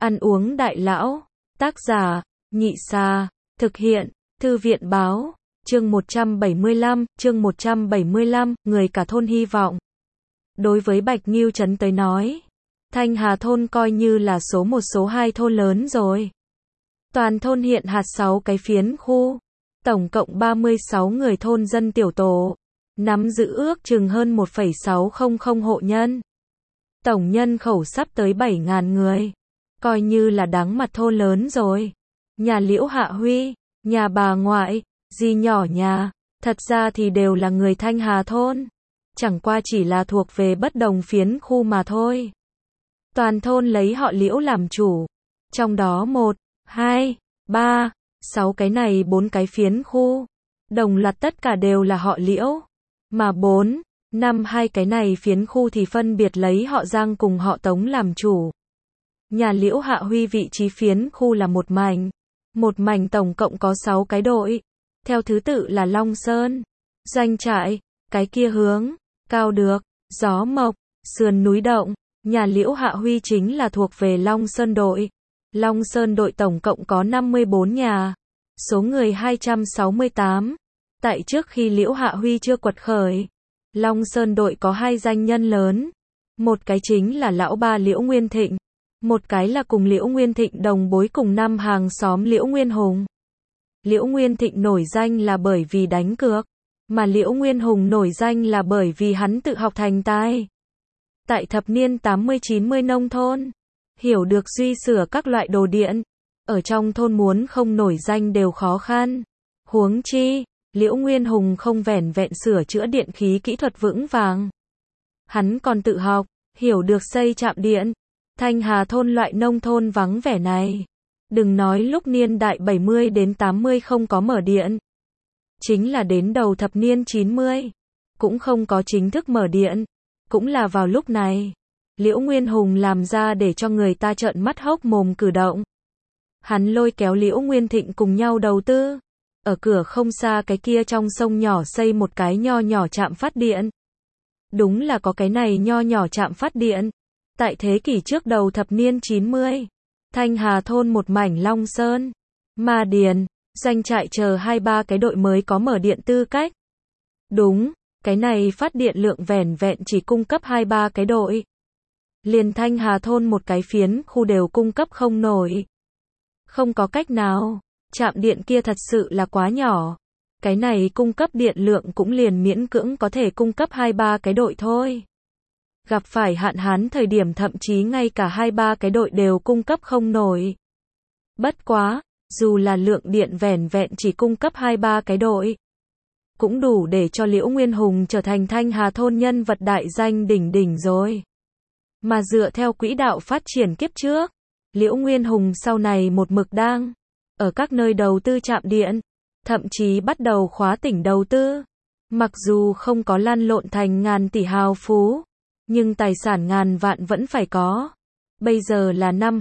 Ăn uống đại lão. Tác giả, Nhị Xa. Thực hiện, Thư viện báo. Chương 175, người cả thôn hy vọng. Đối với Bạch Ngưu Trấn tới nói, Thanh Hà thôn coi như là số 1 số 2 thôn lớn rồi. Toàn thôn hiện hạt 6 cái phiến khu, tổng cộng 36 người thôn dân tiểu tổ, nắm giữ ước chừng hơn 1,600 hộ nhân. Tổng nhân khẩu sắp tới 7.000 người, coi như là đáng mặt thôn lớn rồi. Nhà Liễu Hạ Huy, nhà bà ngoại, dì nhỏ nhà, thật ra thì đều là người Thanh Hà thôn, chẳng qua chỉ là thuộc về bất đồng phiến khu mà thôi. Toàn thôn lấy họ Liễu làm chủ, trong đó 1, 2, 3, 6 cái này 4 cái phiến khu, đồng loạt tất cả đều là họ Liễu, mà 4, 5 2 cái này phiến khu thì phân biệt lấy họ Giang cùng họ Tống làm chủ. Nhà Liễu Hạ Huy vị trí phiến khu là một mảnh tổng cộng có 6 cái đội, theo thứ tự là Long Sơn, Doanh Trại, cái kia hướng, Cao Được, Gió Mộc, Sườn Núi Động. Nhà Liễu Hạ Huy chính là thuộc về Long Sơn đội. Long Sơn đội tổng cộng có 54 nhà, số người 268. Tại trước khi Liễu Hạ Huy chưa quật khởi, Long Sơn đội có 2 danh nhân lớn. Một cái chính là lão ba Liễu Nguyên Thịnh, một cái là cùng Liễu Nguyên Thịnh đồng bối cùng năm hàng xóm Liễu Nguyên Hùng. Liễu Nguyên Thịnh nổi danh là bởi vì đánh cược, mà Liễu Nguyên Hùng nổi danh là bởi vì hắn tự học thành tài. Tại thập niên 80-90 nông thôn, hiểu được duy sửa các loại đồ điện, ở trong thôn muốn không nổi danh đều khó khăn. Huống chi, Liễu Nguyên Hùng không vẻn vẹn sửa chữa điện khí kỹ thuật vững vàng, hắn còn tự học, hiểu được xây trạm điện. Thanh Hà thôn loại nông thôn vắng vẻ này, đừng nói lúc niên đại 70 đến 80 không có mở điện, chính là đến đầu thập niên 90, cũng không có chính thức mở điện. Cũng là vào lúc này, Liễu Nguyên Hùng làm ra để cho người ta trợn mắt hốc mồm cử động. Hắn lôi kéo Liễu Nguyên Thịnh cùng nhau đầu tư, ở cửa không xa cái kia trong sông nhỏ xây một cái nho nhỏ trạm phát điện. Đúng là có cái này nho nhỏ trạm phát điện. Tại thế kỷ trước đầu thập niên 90, Thanh Hà thôn một mảnh Long Sơn, Ma Điền, Doanh Trại chờ 2-3 cái đội mới có mở điện tư cách. Đúng, cái này phát điện lượng vẻn vẹn chỉ cung cấp 2-3 cái đội. Liền Thanh Hà thôn một cái phiến khu đều cung cấp không nổi. Không có cách nào, trạm điện kia thật sự là quá nhỏ. Cái này cung cấp điện lượng cũng liền miễn cưỡng có thể cung cấp 2-3 cái đội thôi. Gặp phải hạn hán thời điểm thậm chí ngay cả 2-3 cái đội đều cung cấp không nổi. Bất quá, dù là lượng điện vẻn vẹn chỉ cung cấp 2-3 cái đội, cũng đủ để cho Liễu Nguyên Hùng trở thành Thanh Hà thôn nhân vật đại danh đỉnh đỉnh rồi. Mà dựa theo quỹ đạo phát triển kiếp trước, Liễu Nguyên Hùng sau này một mực đang ở các nơi đầu tư trạm điện, thậm chí bắt đầu khóa tỉnh đầu tư. Mặc dù không có lăn lộn thành ngàn tỷ hào phú, nhưng tài sản ngàn vạn vẫn phải có. Bây giờ là năm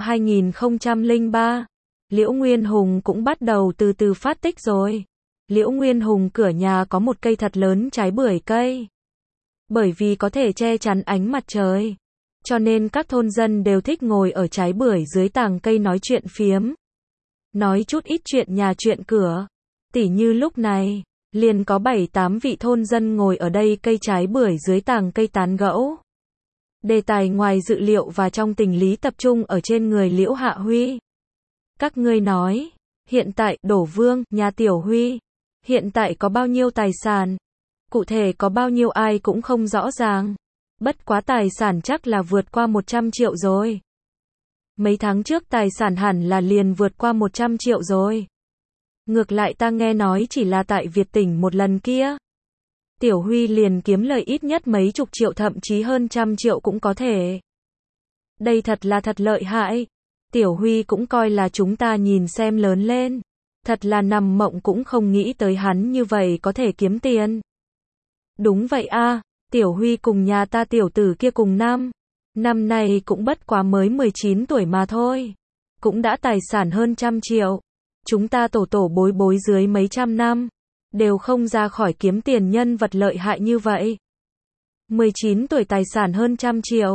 2003, Liễu Nguyên Hùng cũng bắt đầu từ từ phát tích rồi. Liễu Nguyên Hùng cửa nhà có một cây thật lớn trái bưởi cây. Bởi vì có thể che chắn ánh mặt trời, cho nên các thôn dân đều thích ngồi ở trái bưởi dưới tàng cây nói chuyện phiếm. Nói chút ít chuyện nhà chuyện cửa. Tỉ như lúc này, liền có 7-8 vị thôn dân ngồi ở đây cây trái bưởi dưới tàng cây tán gẫu. Đề tài ngoài dự liệu và trong tình lý tập trung ở trên người Liễu Hạ Huy. Các ngươi nói, hiện tại Đổ Vương, nhà Tiểu Huy, hiện tại có bao nhiêu tài sản? Cụ thể có bao nhiêu ai cũng không rõ ràng. Bất quá tài sản chắc là vượt qua 100 triệu rồi. Mấy tháng trước tài sản hẳn là liền vượt qua 100 triệu rồi. Ngược lại ta nghe nói chỉ là tại Việt tỉnh một lần kia, Tiểu Huy liền kiếm lời ít nhất mấy chục triệu thậm chí hơn 100 triệu cũng có thể. Đây thật là thật lợi hại. Tiểu Huy cũng coi là chúng ta nhìn xem lớn lên. Thật là nằm mộng cũng không nghĩ tới hắn như vậy có thể kiếm tiền. Đúng vậy a, Tiểu Huy cùng nhà ta tiểu tử kia cùng năm nay cũng bất quá mới 19 tuổi mà thôi. Cũng đã tài sản hơn 100 triệu. Chúng ta tổ bối bối dưới mấy trăm năm, đều không ra khỏi kiếm tiền nhân vật lợi hại như vậy. 19 tuổi tài sản hơn 100 triệu.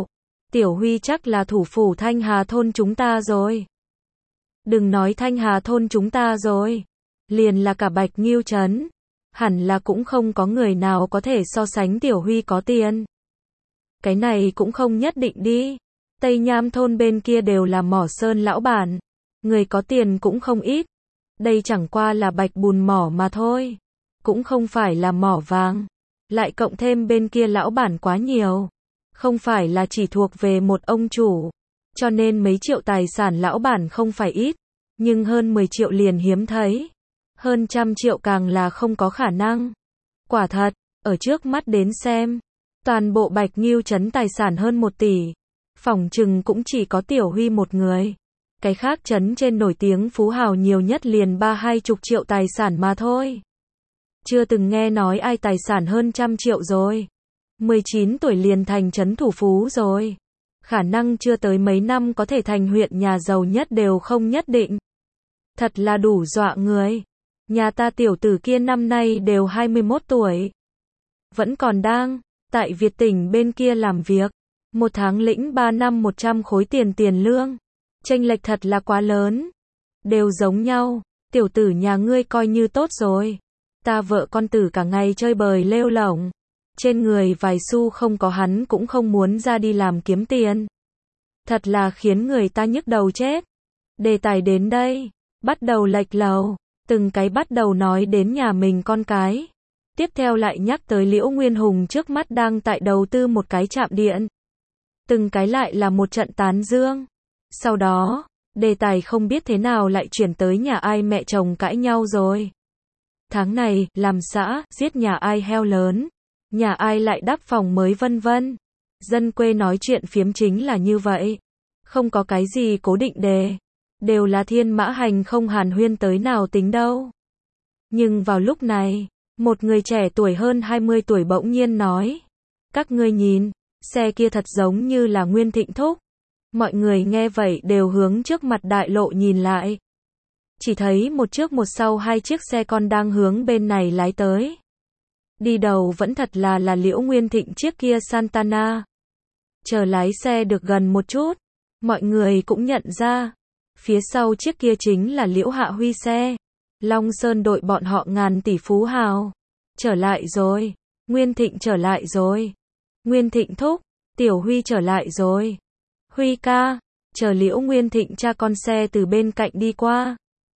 Tiểu Huy chắc là thủ phủ Thanh Hà thôn chúng ta rồi. Đừng nói Thanh Hà thôn chúng ta rồi, liền là cả Bạch Nghiêu trấn, hẳn là cũng không có người nào có thể so sánh Tiểu Huy có tiền. Cái này cũng không nhất định đi. Tây Nham thôn bên kia đều là mỏ sơn lão bản, người có tiền cũng không ít. Đây chẳng qua là bạch bùn mỏ mà thôi, cũng không phải là mỏ vàng. Lại cộng thêm bên kia lão bản quá nhiều, không phải là chỉ thuộc về một ông chủ, cho nên mấy triệu tài sản lão bản không phải ít, nhưng hơn 10 triệu liền hiếm thấy, hơn 100 triệu càng là không có khả năng. Quả thật, ở trước mắt đến xem, toàn bộ Bạch Nghiêu trấn tài sản hơn 1 tỷ, phỏng chừng cũng chỉ có Tiểu Huy một người. Cái khác trấn trên nổi tiếng phú hào nhiều nhất liền 30-20 triệu tài sản mà thôi. Chưa từng nghe nói ai tài sản hơn 100 triệu rồi. 19 tuổi liền thành trấn thủ phú rồi. Khả năng chưa tới mấy năm có thể thành huyện nhà giàu nhất đều không nhất định. Thật là đủ dọa người. Nhà ta tiểu tử kia năm nay đều 21 tuổi. Vẫn còn đang tại Việt tỉnh bên kia làm việc. Một tháng lĩnh 3 năm 100 khối tiền lương. Chênh lệch thật là quá lớn. Đều giống nhau. Tiểu tử nhà ngươi coi như tốt rồi. Ta vợ con tử cả ngày chơi bời lêu lổng. Trên người vài xu không có hắn cũng không muốn ra đi làm kiếm tiền. Thật là khiến người ta nhức đầu chết. Đề tài đến đây, bắt đầu lệch lầu, từng cái bắt đầu nói đến nhà mình con cái. Tiếp theo lại nhắc tới Liễu Nguyên Hùng trước mắt đang tại đầu tư một cái trạm điện. Từng cái lại là một trận tán dương. Sau đó, đề tài không biết thế nào lại chuyển tới nhà ai mẹ chồng cãi nhau rồi. Tháng này, làm xã, giết nhà ai heo lớn. Nhà ai lại đắp phòng mới vân vân. Dân quê nói chuyện phiếm chính là như vậy. Không có cái gì cố định đề. Đều là thiên mã hành không hàn huyên tới nào tính đâu. Nhưng vào lúc này, một người trẻ tuổi hơn 20 tuổi bỗng nhiên nói. Các ngươi nhìn, xe kia thật giống như là Nguyên Thịnh thúc. Mọi người nghe vậy đều hướng trước mặt đại lộ nhìn lại. Chỉ thấy một trước một sau hai chiếc xe con đang hướng bên này lái tới. Đi đầu vẫn thật là Liễu Nguyên Thịnh chiếc kia Santana. Chờ lái xe được gần một chút, mọi người cũng nhận ra, phía sau chiếc kia chính là Liễu Hạ Huy xe. Long Sơn đội bọn họ ngàn tỷ phú hào. Trở lại rồi, Nguyên Thịnh trở lại rồi. Nguyên Thịnh thúc, Tiểu Huy trở lại rồi. Huy ca, chờ Liễu Nguyên Thịnh cha con xe từ bên cạnh đi qua.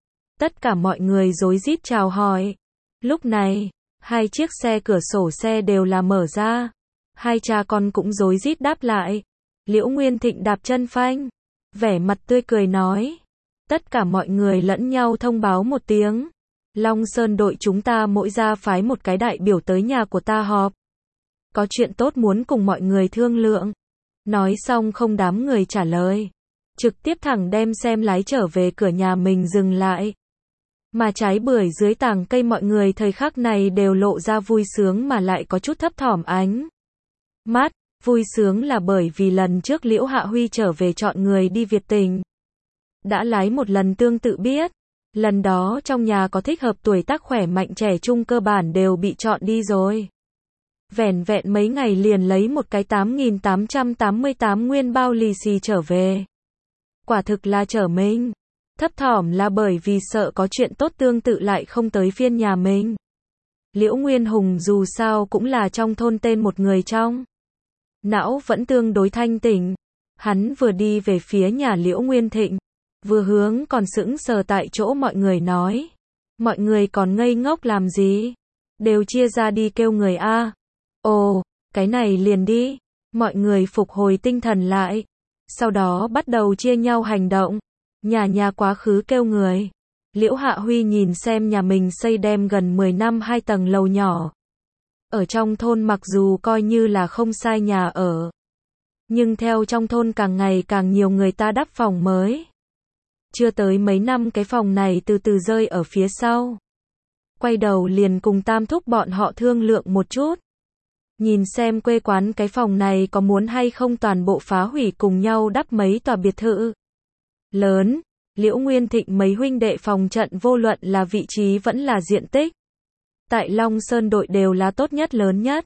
Tất cả mọi người rối rít chào hỏi. Lúc này, hai chiếc xe cửa sổ xe đều là mở ra. Hai cha con cũng rối rít đáp lại. Liễu Nguyên Thịnh đạp chân phanh, vẻ mặt tươi cười nói. Tất cả mọi người lẫn nhau thông báo một tiếng. Long Sơn đội chúng ta mỗi ra phái một cái đại biểu tới nhà của ta họp. Có chuyện tốt muốn cùng mọi người thương lượng. Nói xong không đám người trả lời. Trực tiếp thẳng đem xem lái trở về cửa nhà mình dừng lại. Mà trái bưởi dưới tàng cây mọi người thời khắc này đều lộ ra vui sướng mà lại có chút thấp thỏm ánh mắt. Vui sướng là bởi vì lần trước Liễu Hạ Huy trở về chọn người đi Việt tỉnh. Đã lái một lần tương tự biết. Lần đó trong nhà có thích hợp tuổi tác khỏe mạnh trẻ trung cơ bản đều bị chọn đi rồi. Vẻn vẹn mấy ngày liền lấy một cái 8.888 nguyên bao lì xì trở về. Quả thực là trở mình. Thấp thỏm là bởi vì sợ có chuyện tốt tương tự lại không tới phiên nhà mình. Liễu Nguyên Hùng dù sao cũng là trong thôn tên một người trong. Não vẫn tương đối thanh tỉnh. Hắn vừa đi về phía nhà Liễu Nguyên Thịnh. Vừa hướng còn sững sờ tại chỗ mọi người nói. Mọi người còn ngây ngốc làm gì? Đều chia ra đi kêu người A. Ồ, cái này liền đi. Mọi người phục hồi tinh thần lại. Sau đó bắt đầu chia nhau hành động. Nhà quá khứ kêu người. Liễu Hạ Huy nhìn xem nhà mình xây đem gần 10 năm 2 tầng lầu nhỏ. Ở trong thôn mặc dù coi như là không sai nhà ở. Nhưng theo trong thôn càng ngày càng nhiều người ta đắp phòng mới. Chưa tới mấy năm cái phòng này từ từ rơi ở phía sau. Quay đầu liền cùng Tam thúc bọn họ thương lượng một chút. Nhìn xem quê quán cái phòng này có muốn hay không toàn bộ phá hủy cùng nhau đắp mấy tòa biệt thự lớn. Liễu Nguyên Thịnh mấy huynh đệ phòng trận vô luận là vị trí vẫn là diện tích. Tại Long Sơn đội đều là tốt nhất lớn nhất.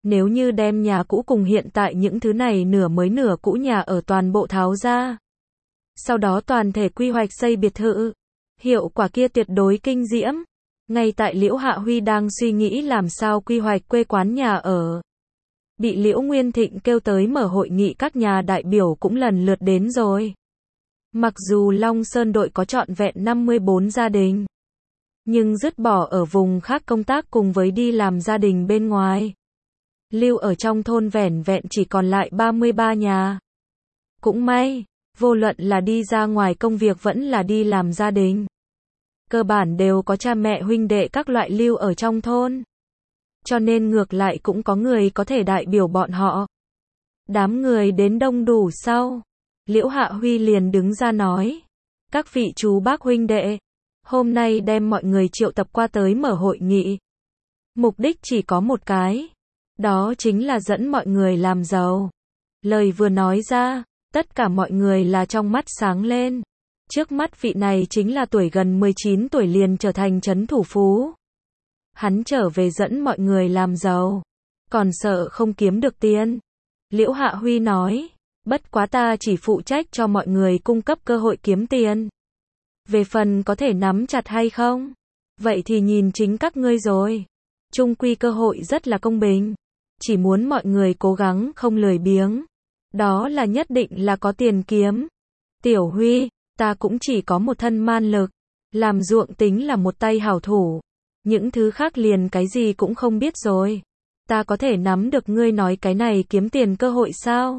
Nếu như đem nhà cũ cùng hiện tại những thứ này nửa mới nửa cũ nhà ở toàn bộ tháo ra, sau đó toàn thể quy hoạch xây biệt thự, hiệu quả kia tuyệt đối kinh diễm. Ngay tại Liễu Hạ Huy đang suy nghĩ làm sao quy hoạch quê quán nhà ở, bị Liễu Nguyên Thịnh kêu tới mở hội nghị, các nhà đại biểu cũng lần lượt đến rồi. Mặc dù Long Sơn đội có trọn vẹn 54 gia đình, nhưng dứt bỏ ở vùng khác công tác cùng với đi làm gia đình bên ngoài, lưu ở trong thôn vẻn vẹn chỉ còn lại 33 nhà. Cũng may, vô luận là đi ra ngoài công việc vẫn là đi làm gia đình, cơ bản đều có cha mẹ huynh đệ các loại lưu ở trong thôn. Cho nên ngược lại cũng có người có thể đại biểu bọn họ. Đám người đến đông đủ sau, Liễu Hạ Huy liền đứng ra nói: các vị chú bác huynh đệ, hôm nay đem mọi người triệu tập qua tới mở hội nghị. Mục đích chỉ có một cái, đó chính là dẫn mọi người làm giàu. Lời vừa nói ra, tất cả mọi người là trong mắt sáng lên. Trước mắt vị này chính là tuổi gần 19 tuổi liền trở thành trấn thủ phú. Hắn trở về dẫn mọi người làm giàu, còn sợ không kiếm được tiền. Liễu Hạ Huy nói: bất quá ta chỉ phụ trách cho mọi người cung cấp cơ hội kiếm tiền. Về phần có thể nắm chặt hay không, vậy thì nhìn chính các ngươi rồi. Chung quy cơ hội rất là công bình, chỉ muốn mọi người cố gắng không lười biếng, đó là nhất định là có tiền kiếm. Tiểu Huy, ta cũng chỉ có một thân man lực, làm ruộng tính là một tay hảo thủ, những thứ khác liền cái gì cũng không biết rồi. Ta có thể nắm được ngươi nói cái này kiếm tiền cơ hội sao?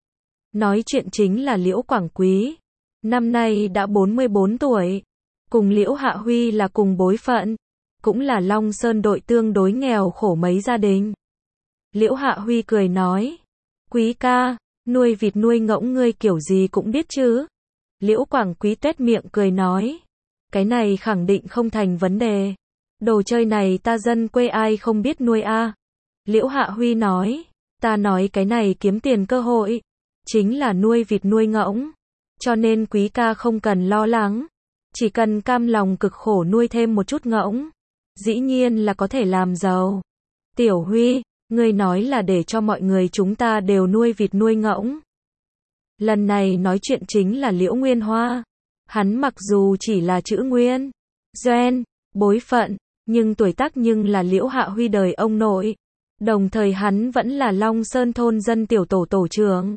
Nói chuyện chính là Liễu Quảng Quý, năm nay đã 44 tuổi, cùng Liễu Hạ Huy là cùng bối phận, cũng là Long Sơn đội tương đối nghèo khổ mấy gia đình. Liễu Hạ Huy cười nói: Quý ca, nuôi vịt nuôi ngỗng ngươi kiểu gì cũng biết chứ? Liễu Quảng Quý tuét miệng cười nói: cái này khẳng định không thành vấn đề. Đồ chơi này ta dân quê ai không biết nuôi a? Liễu Hạ Huy nói: ta nói cái này kiếm tiền cơ hội, chính là nuôi vịt nuôi ngỗng. Cho nên Quý ca không cần lo lắng, chỉ cần cam lòng cực khổ nuôi thêm một chút ngỗng, dĩ nhiên là có thể làm giàu. Tiểu Huy, ngươi nói là để cho mọi người chúng ta đều nuôi vịt nuôi ngỗng. Lần này nói chuyện chính là Liễu Nguyên Hoa. Hắn mặc dù chỉ là chữ Nguyên, Gen, bối phận, nhưng tuổi tác nhưng là Liễu Hạ Huy đời ông nội. Đồng thời hắn vẫn là Long Sơn thôn dân tiểu tổ trưởng.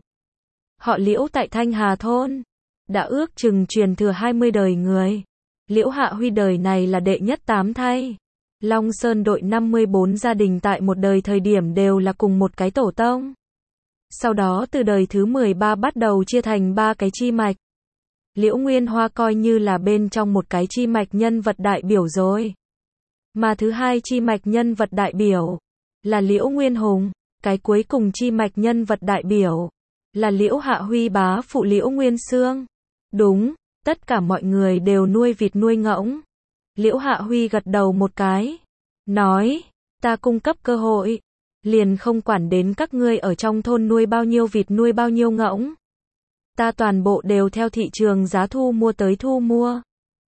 Họ Liễu tại Thanh Hà thôn, đã ước chừng truyền thừa 20 đời người. Liễu Hạ Huy đời này là đệ nhất 8 thay. Long Sơn đội 54 gia đình tại một đời thời điểm đều là cùng một cái tổ tông. Sau đó từ đời thứ 13 bắt đầu chia thành 3 cái chi mạch. Liễu Nguyên Hoa coi như là bên trong một cái chi mạch nhân vật đại biểu rồi. Mà thứ hai chi mạch nhân vật đại biểu là Liễu Nguyên Hùng, cái cuối cùng chi mạch nhân vật đại biểu là Liễu Hạ Huy bá phụ Liễu Nguyên Xương. Đúng, tất cả mọi người đều nuôi vịt nuôi ngỗng. Liễu Hạ Huy gật đầu một cái, nói: ta cung cấp cơ hội, liền không quản đến các ngươi ở trong thôn nuôi bao nhiêu vịt nuôi bao nhiêu ngỗng. Ta toàn bộ đều theo thị trường giá thu mua tới thu mua.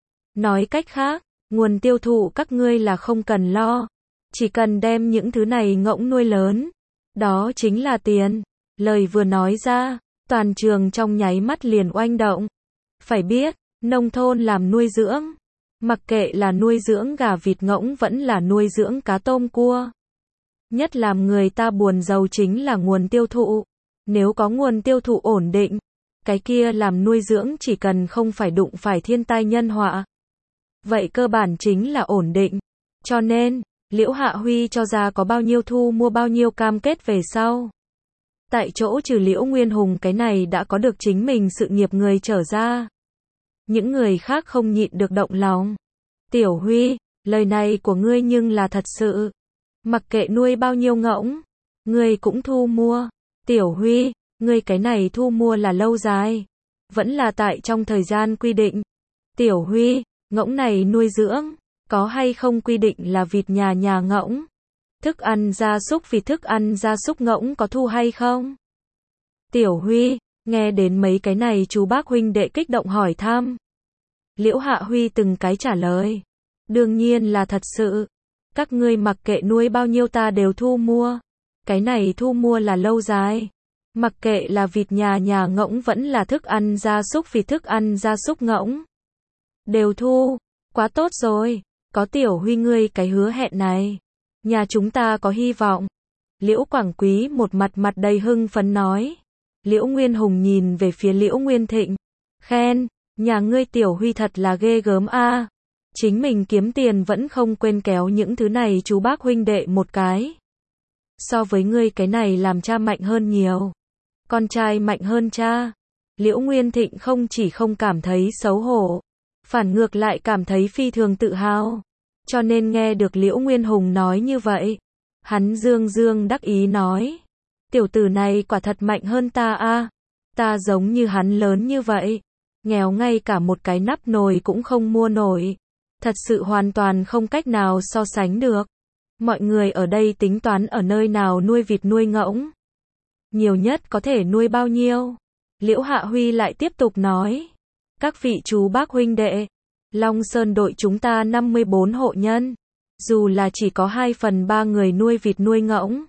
Nói cách khác, nguồn tiêu thụ các ngươi là không cần lo, chỉ cần đem những thứ này ngỗng nuôi lớn, đó chính là tiền. Lời vừa nói ra, toàn trường trong nháy mắt liền oanh động. Phải biết, nông thôn làm nuôi dưỡng, mặc kệ là nuôi dưỡng gà vịt ngỗng vẫn là nuôi dưỡng cá tôm cua, nhất làm người ta buồn giàu chính là nguồn tiêu thụ. Nếu có nguồn tiêu thụ ổn định, cái kia làm nuôi dưỡng chỉ cần không phải đụng phải thiên tai nhân họa, vậy cơ bản chính là ổn định. Cho nên, Liễu Hạ Huy cho ra có bao nhiêu thu mua bao nhiêu cam kết về sau. Tại chỗ trừ Liễu Nguyên Hùng cái này đã có được chính mình sự nghiệp người trở ra, những người khác không nhịn được động lòng. Tiểu Huy, lời này của ngươi nhưng là thật sự. Mặc kệ nuôi bao nhiêu ngỗng, ngươi cũng thu mua. Tiểu Huy, ngươi cái này thu mua là lâu dài, vẫn là tại trong thời gian quy định. Tiểu Huy, ngỗng này nuôi dưỡng, có hay không quy định là vịt nhà ngỗng? Thức ăn gia súc vịt thức ăn gia súc ngỗng có thu hay không? Tiểu Huy, nghe đến mấy cái này chú bác huynh đệ kích động hỏi thăm. Liễu Hạ Huy từng cái trả lời. Đương nhiên là thật sự. Các ngươi mặc kệ nuôi bao nhiêu ta đều thu mua. Cái này thu mua là lâu dài. Mặc kệ là vịt nhà ngỗng vẫn là thức ăn gia súc vịt thức ăn gia súc ngỗng. Đều thu. Quá tốt rồi. Có Tiểu Huy ngươi cái hứa hẹn này. Nhà chúng ta có hy vọng. Liễu Quảng Quý một mặt đầy hưng phấn nói. Liễu Nguyên Hùng nhìn về phía Liễu Nguyên Thịnh. Khen, nhà ngươi Tiểu Huy thật là ghê gớm a. Chính mình kiếm tiền vẫn không quên kéo những thứ này chú bác huynh đệ một cái. So với ngươi cái này làm cha mạnh hơn nhiều. Con trai mạnh hơn cha. Liễu Nguyên Thịnh không chỉ không cảm thấy xấu hổ, phản ngược lại cảm thấy phi thường tự hào. Cho nên nghe được Liễu Nguyên Hùng nói như vậy, hắn dương đắc ý nói. Tiểu tử này quả thật mạnh hơn ta a. Ta giống như hắn lớn như vậy. Nghèo ngay cả một cái nắp nồi cũng không mua nổi. Thật sự hoàn toàn không cách nào so sánh được. Mọi người ở đây tính toán ở nơi nào nuôi vịt nuôi ngỗng. Nhiều nhất có thể nuôi bao nhiêu? Liễu Hạ Huy lại tiếp tục nói. Các vị chú bác huynh đệ, Long Sơn đội chúng ta 54 hộ nhân. Dù là chỉ có 2/3 người nuôi vịt nuôi ngỗng.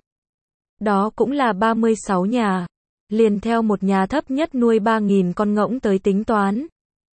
Đó cũng là 36 nhà. Liền theo một nhà thấp nhất nuôi 3.000 con ngỗng tới tính toán.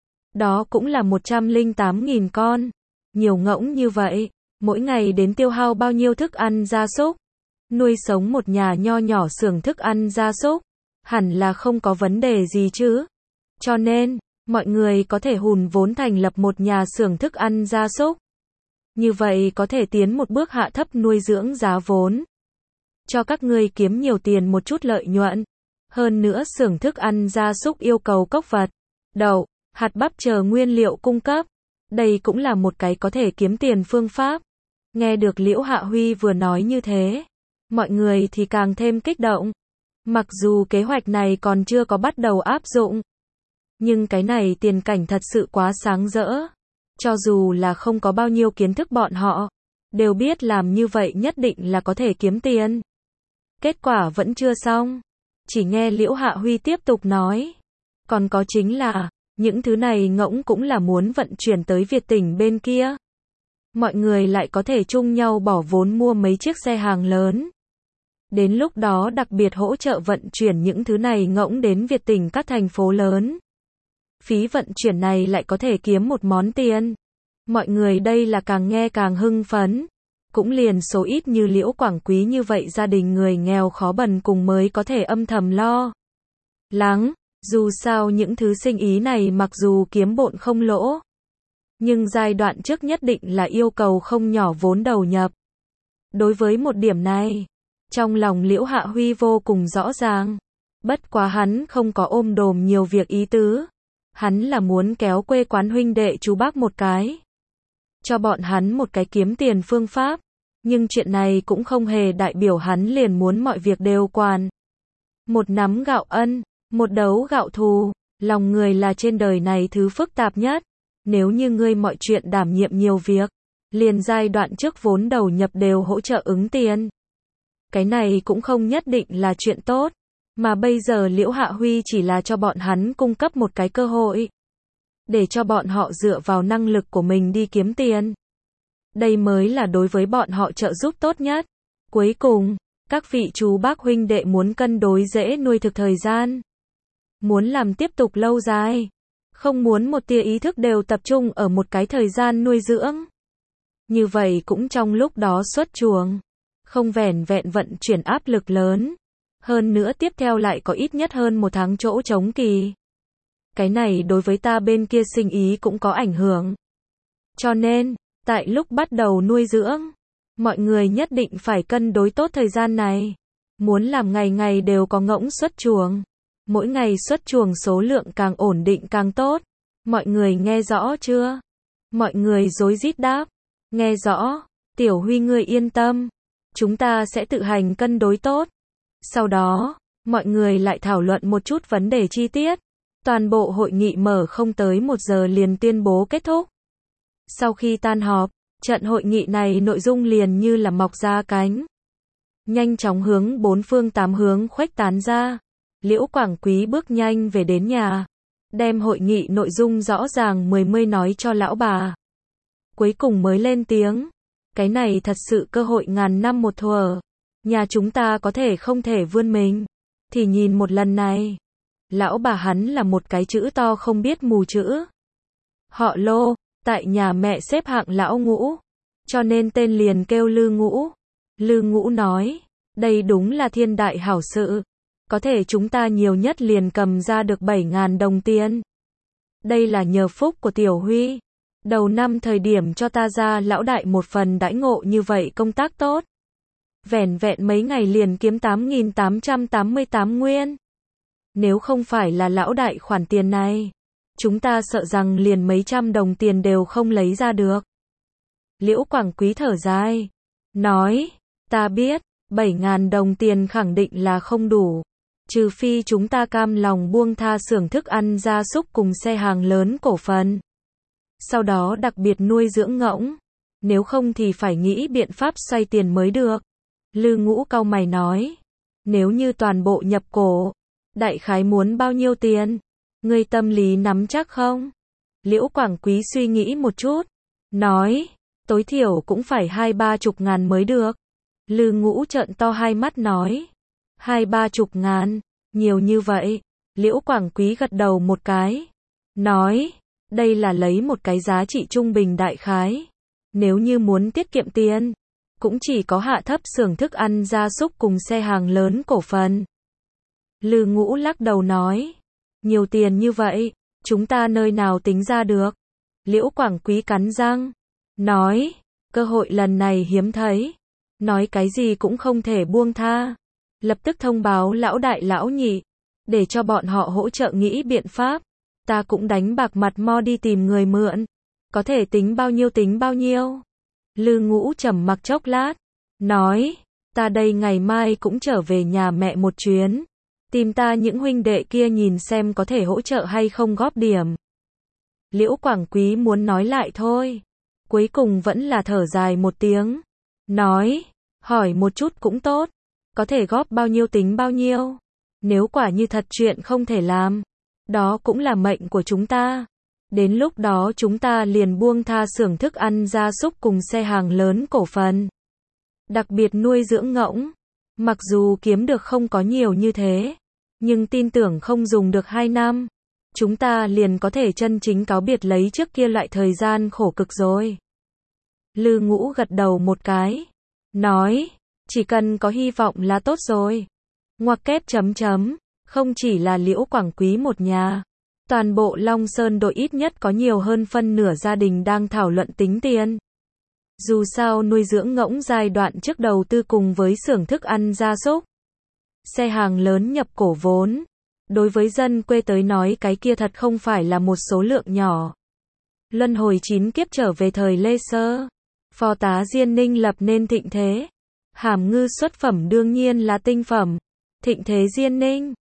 Đó cũng là 108.000 con. Nhiều ngỗng như vậy, mỗi ngày đến tiêu hao bao nhiêu thức ăn gia súc? Nuôi sống một nhà nho nhỏ xưởng thức ăn gia súc, hẳn là không có vấn đề gì chứ. Cho nên, mọi người có thể hùn vốn thành lập một nhà xưởng thức ăn gia súc. Như vậy có thể tiến một bước hạ thấp nuôi dưỡng giá vốn. Cho các ngươi kiếm nhiều tiền một chút lợi nhuận. Hơn nữa xưởng thức ăn gia súc yêu cầu cốc vật, đậu, hạt bắp chờ nguyên liệu cung cấp. Đây cũng là một cái có thể kiếm tiền phương pháp. Nghe được Liễu Hạ Huy vừa nói như thế, mọi người thì càng thêm kích động. Mặc dù kế hoạch này còn chưa có bắt đầu áp dụng, nhưng cái này tiền cảnh thật sự quá sáng rỡ. Cho dù là không có bao nhiêu kiến thức bọn họ, đều biết làm như vậy nhất định là có thể kiếm tiền. Kết quả vẫn chưa xong. Chỉ nghe Liễu Hạ Huy tiếp tục nói. Còn có chính là, những thứ này ngỗng cũng là muốn vận chuyển tới Việt tỉnh bên kia. Mọi người lại có thể chung nhau bỏ vốn mua mấy chiếc xe hàng lớn. Đến lúc đó đặc biệt hỗ trợ vận chuyển những thứ này ngỗng đến Việt tỉnh các thành phố lớn. Phí vận chuyển này lại có thể kiếm một món tiền. Mọi người đây là càng nghe càng hưng phấn. Cũng liền số ít như Liễu Quảng Quý như vậy gia đình người nghèo khó bần cùng mới có thể âm thầm lo lắng. Dù sao những thứ sinh ý này mặc dù kiếm bộn không lỗ, nhưng giai đoạn trước nhất định là yêu cầu không nhỏ vốn đầu nhập. Đối với một điểm này, trong lòng Liễu Hạ Huy vô cùng rõ ràng. Bất quá hắn không có ôm đồm nhiều việc ý tứ. Hắn là muốn kéo quê quán huynh đệ chú bác một cái. Cho bọn hắn một cái kiếm tiền phương pháp. Nhưng chuyện này cũng không hề đại biểu hắn liền muốn mọi việc đều quản. Một nắm gạo ân, một đấu gạo thù. Lòng người là trên đời này thứ phức tạp nhất. Nếu như ngươi mọi chuyện đảm nhiệm nhiều việc, liền giai đoạn trước vốn đầu nhập đều hỗ trợ ứng tiền. Cái này cũng không nhất định là chuyện tốt. Mà bây giờ Liễu Hạ Huy chỉ là cho bọn hắn cung cấp một cái cơ hội. Để cho bọn họ dựa vào năng lực của mình đi kiếm tiền. Đây mới là đối với bọn họ trợ giúp tốt nhất. Cuối cùng, các vị chú bác huynh đệ muốn cân đối dễ nuôi thực thời gian. Muốn làm tiếp tục lâu dài. Không muốn một tia ý thức đều tập trung ở một cái thời gian nuôi dưỡng. Như vậy cũng trong lúc đó xuất chuồng. Không vẻn vẹn vận chuyển áp lực lớn. Hơn nữa tiếp theo lại có ít nhất hơn 1 tháng chỗ trống kỳ. Cái này đối với ta bên kia sinh ý cũng có ảnh hưởng. Cho nên, tại lúc bắt đầu nuôi dưỡng, mọi người nhất định phải cân đối tốt thời gian này. Muốn làm ngày ngày đều có ngỗng xuất chuồng. Mỗi ngày xuất chuồng số lượng càng ổn định càng tốt. Mọi người nghe rõ chưa? Mọi người rối rít đáp. Nghe rõ. Tiểu Huy ngươi yên tâm. Chúng ta sẽ tự hành cân đối tốt. Sau đó, mọi người lại thảo luận một chút vấn đề chi tiết. Toàn bộ hội nghị mở không tới 1 giờ liền tuyên bố kết thúc. Sau khi tan họp, trận hội nghị này nội dung liền như là mọc ra cánh. Nhanh chóng hướng 4 phương 8 hướng khuếch tán ra. Liễu Quảng Quý bước nhanh về đến nhà. Đem hội nghị nội dung rõ ràng mươi nói cho lão bà. Cuối cùng mới lên tiếng. Cái này thật sự cơ hội ngàn năm một thuở. Nhà chúng ta có thể không thể vươn mình. Thì nhìn một lần này. Lão bà hắn là một cái chữ to không biết mù chữ. Họ Lô, tại nhà mẹ xếp hạng lão Ngũ. Cho nên tên liền kêu Lư Ngũ. Lư Ngũ nói, đây đúng là thiên đại hảo sự. Có thể chúng ta nhiều nhất liền cầm ra được 7.000 đồng tiền. Đây là nhờ phúc của Tiểu Huy. Đầu năm thời điểm cho ta ra lão đại một phần đãi ngộ như vậy công tác tốt. Vẻn vẹn mấy ngày liền kiếm 8.888 nguyên. Nếu không phải là lão đại khoản tiền này, chúng ta sợ rằng liền mấy trăm đồng tiền đều không lấy ra được. Liễu Quảng Quý thở dài, nói, ta biết, 7.000 đồng tiền khẳng định là không đủ. Trừ phi chúng ta cam lòng buông tha xưởng thức ăn gia súc cùng xe hàng lớn cổ phần. Sau đó đặc biệt nuôi dưỡng ngỗng. Nếu không thì phải nghĩ biện pháp xoay tiền mới được. Lư Ngũ cau mày nói. Nếu như toàn bộ nhập cổ, đại khái muốn bao nhiêu tiền? Ngươi tâm lý nắm chắc không? Liễu Quảng Quý suy nghĩ một chút. Nói, tối thiểu cũng phải 20-30 ngàn mới được. Lư Ngũ trợn to hai mắt nói. 20-30 ngàn, nhiều như vậy. Liễu Quảng Quý gật đầu một cái. Nói, đây là lấy một cái giá trị trung bình đại khái. Nếu như muốn tiết kiệm tiền, cũng chỉ có hạ thấp xưởng thức ăn gia súc cùng xe hàng lớn cổ phần. Lư Ngũ lắc đầu nói, nhiều tiền như vậy, chúng ta nơi nào tính ra được. Liễu Quảng Quý cắn răng, nói, cơ hội lần này hiếm thấy, nói cái gì cũng không thể buông tha. Lập tức thông báo lão đại lão nhị, để cho bọn họ hỗ trợ nghĩ biện pháp. Ta cũng đánh bạc mặt mo đi tìm người mượn. Có thể tính bao nhiêu. Lư Ngũ trầm mặc chốc lát. Nói, ta đây ngày mai cũng trở về nhà mẹ một chuyến. Tìm ta những huynh đệ kia nhìn xem có thể hỗ trợ hay không góp điểm. Liễu Quảng Quý muốn nói lại thôi. Cuối cùng vẫn là thở dài một tiếng. Nói, hỏi một chút cũng tốt. Có thể góp bao nhiêu tính bao nhiêu. Nếu quả như thật chuyện không thể làm, đó cũng là mệnh của chúng ta. Đến lúc đó chúng ta liền buông tha xưởng thức ăn gia súc cùng xe hàng lớn cổ phần. Đặc biệt nuôi dưỡng ngỗng. Mặc dù kiếm được không có nhiều như thế, nhưng tin tưởng không dùng được 2 năm. Chúng ta liền có thể chân chính cáo biệt lấy trước kia loại thời gian khổ cực rồi. Lư Ngũ gật đầu một cái. Nói, chỉ cần có hy vọng là tốt rồi. Ngoặc kép chấm chấm. Không chỉ là Liễu Quảng Quý một nhà. Toàn bộ Long Sơn đội ít nhất có nhiều hơn phân nửa gia đình đang thảo luận tính tiền. Dù sao nuôi dưỡng ngỗng giai đoạn trước đầu tư cùng với xưởng thức ăn gia súc. Xe hàng lớn nhập cổ vốn. Đối với dân quê tới nói cái kia thật không phải là một số lượng nhỏ. Luân hồi 9 kiếp trở về thời Lê Sơ. Phò tá Diên Ninh lập nên thịnh thế. Hàm ngư xuất phẩm đương nhiên là tinh phẩm. Thịnh thế Diên Ninh.